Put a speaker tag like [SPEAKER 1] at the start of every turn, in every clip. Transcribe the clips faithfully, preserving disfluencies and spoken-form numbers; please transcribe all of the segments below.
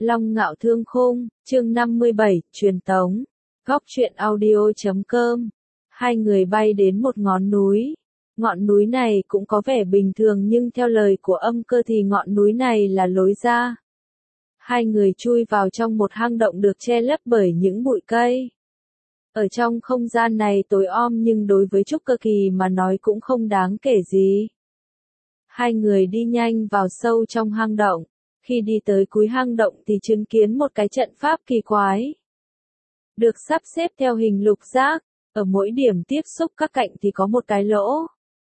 [SPEAKER 1] Long Ngạo Thương Khung, chương năm mươi bảy, truyền tống. Góc truyện audio chấm com. Hai người bay đến một ngọn núi. Ngọn núi này cũng có vẻ bình thường nhưng theo lời của Âm Cơ thì ngọn núi này là lối ra. Hai người chui vào trong một hang động được che lấp bởi những bụi cây. Ở trong không gian này tối om nhưng đối với Trúc Cơ Kỳ mà nói cũng không đáng kể gì. Hai người đi nhanh vào sâu trong hang động. Khi đi tới cuối hang động thì chứng kiến một cái trận pháp kỳ quái. Được sắp xếp theo hình lục giác, ở mỗi điểm tiếp xúc các cạnh thì có một cái lỗ.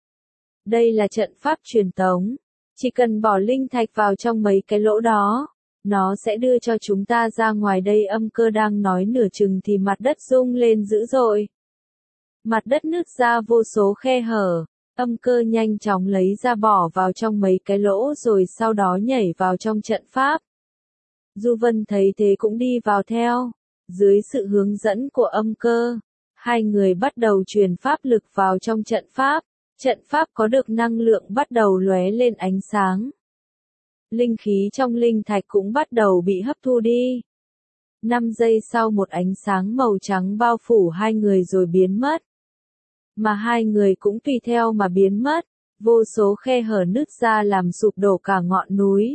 [SPEAKER 1] Đây là trận pháp truyền tống. Chỉ cần bỏ linh thạch vào trong mấy cái lỗ đó, nó sẽ đưa cho chúng ta ra ngoài đây. Âm Cơ đang nói nửa chừng thì mặt đất rung lên dữ dội. Mặt đất nứt ra vô số khe hở. Âm Cơ nhanh chóng lấy ra bỏ vào trong mấy cái lỗ rồi sau đó nhảy vào trong trận pháp. Du Vân thấy thế cũng đi vào theo. Dưới sự hướng dẫn của Âm Cơ, hai người bắt đầu truyền pháp lực vào trong trận pháp. Trận pháp có được năng lượng bắt đầu lóe lên ánh sáng. Linh khí trong linh thạch cũng bắt đầu bị hấp thu đi. Năm giây sau một ánh sáng màu trắng bao phủ hai người rồi biến mất. Mà hai người cũng tùy theo mà biến mất, vô số khe hở nứt ra làm sụp đổ cả ngọn núi.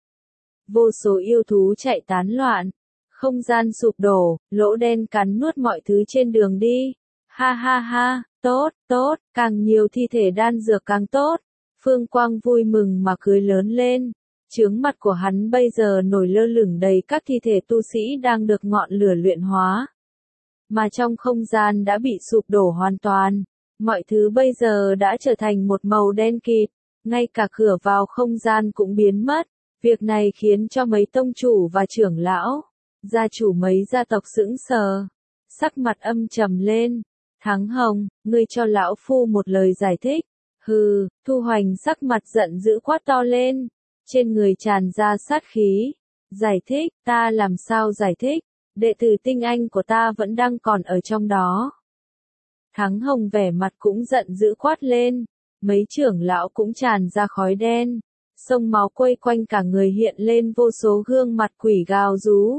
[SPEAKER 1] Vô số yêu thú chạy tán loạn, không gian sụp đổ, lỗ đen cắn nuốt mọi thứ trên đường đi. Ha ha ha, tốt, tốt, càng nhiều thi thể đan dược càng tốt. Phương Quang vui mừng mà cười lớn lên. Chướng mặt của hắn bây giờ nổi lơ lửng đầy các thi thể tu sĩ đang được ngọn lửa luyện hóa. Mà trong không gian đã bị sụp đổ hoàn toàn. Mọi thứ bây giờ đã trở thành một màu đen kịt, ngay cả cửa vào không gian cũng biến mất. Việc này khiến cho mấy tông chủ và trưởng lão, gia chủ mấy gia tộc sững sờ, sắc mặt âm trầm lên. Thắng Hồng, ngươi cho lão phu một lời giải thích. Hừ, Thu Hoành sắc mặt giận dữ quát to lên, trên người tràn ra sát khí. Giải thích, ta làm sao giải thích, đệ tử tinh anh của ta vẫn đang còn ở trong đó. Thắng Hồng vẻ mặt cũng giận dữ quát lên, mấy trưởng lão cũng tràn ra khói đen, sông máu quây quanh cả người hiện lên vô số gương mặt quỷ gào rú.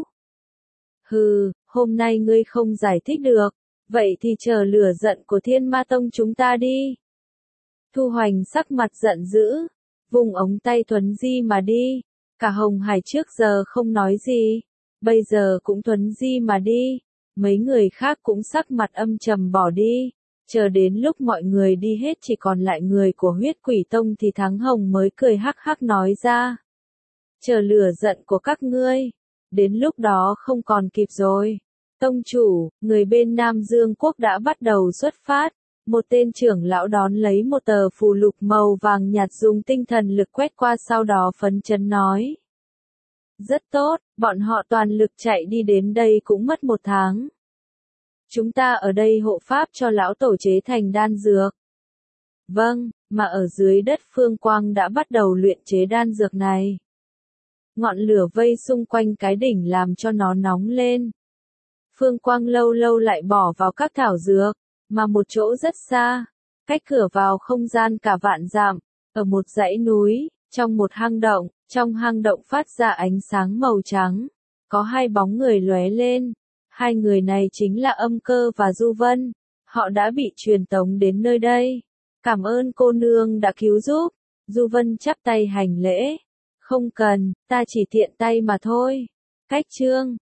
[SPEAKER 1] Hừ, hôm nay ngươi không giải thích được, vậy thì chờ lửa giận của Thiên Ma Tông chúng ta đi. Thu Hoành sắc mặt giận dữ, vùng ống tay thuấn di mà đi, cả Hồng Hải trước giờ không nói gì, bây giờ cũng thuấn di mà đi. Mấy người khác cũng sắc mặt âm trầm bỏ đi, chờ đến lúc mọi người đi hết chỉ còn lại người của Huyết Quỷ Tông thì Thắng Hồng mới cười hắc hắc nói ra. Chờ lửa giận của các ngươi, đến lúc đó không còn kịp rồi. Tông chủ, người bên Nam Dương Quốc đã bắt đầu xuất phát, một tên trưởng lão đón lấy một tờ phù lục màu vàng nhạt dùng tinh thần lực quét qua sau đó phấn chấn nói. Rất tốt, bọn họ toàn lực chạy đi đến đây cũng mất một tháng. Chúng ta ở đây hộ pháp cho lão tổ chế thành đan dược. Vâng, mà ở dưới đất Phương Quang đã bắt đầu luyện chế đan dược này. Ngọn lửa vây xung quanh cái đỉnh làm cho nó nóng lên. Phương Quang lâu lâu lại bỏ vào các thảo dược, mà một chỗ rất xa, cách cửa vào không gian cả vạn dặm, ở một dãy núi, trong một hang động. Trong hang động phát ra ánh sáng màu trắng, có hai bóng người lóe lên. Hai người này chính là Âm Cơ và Du Vân. Họ đã bị truyền tống đến nơi đây. Cảm ơn cô nương đã cứu giúp. Du Vân chắp tay hành lễ. Không cần, ta chỉ tiện tay mà thôi. Cách chương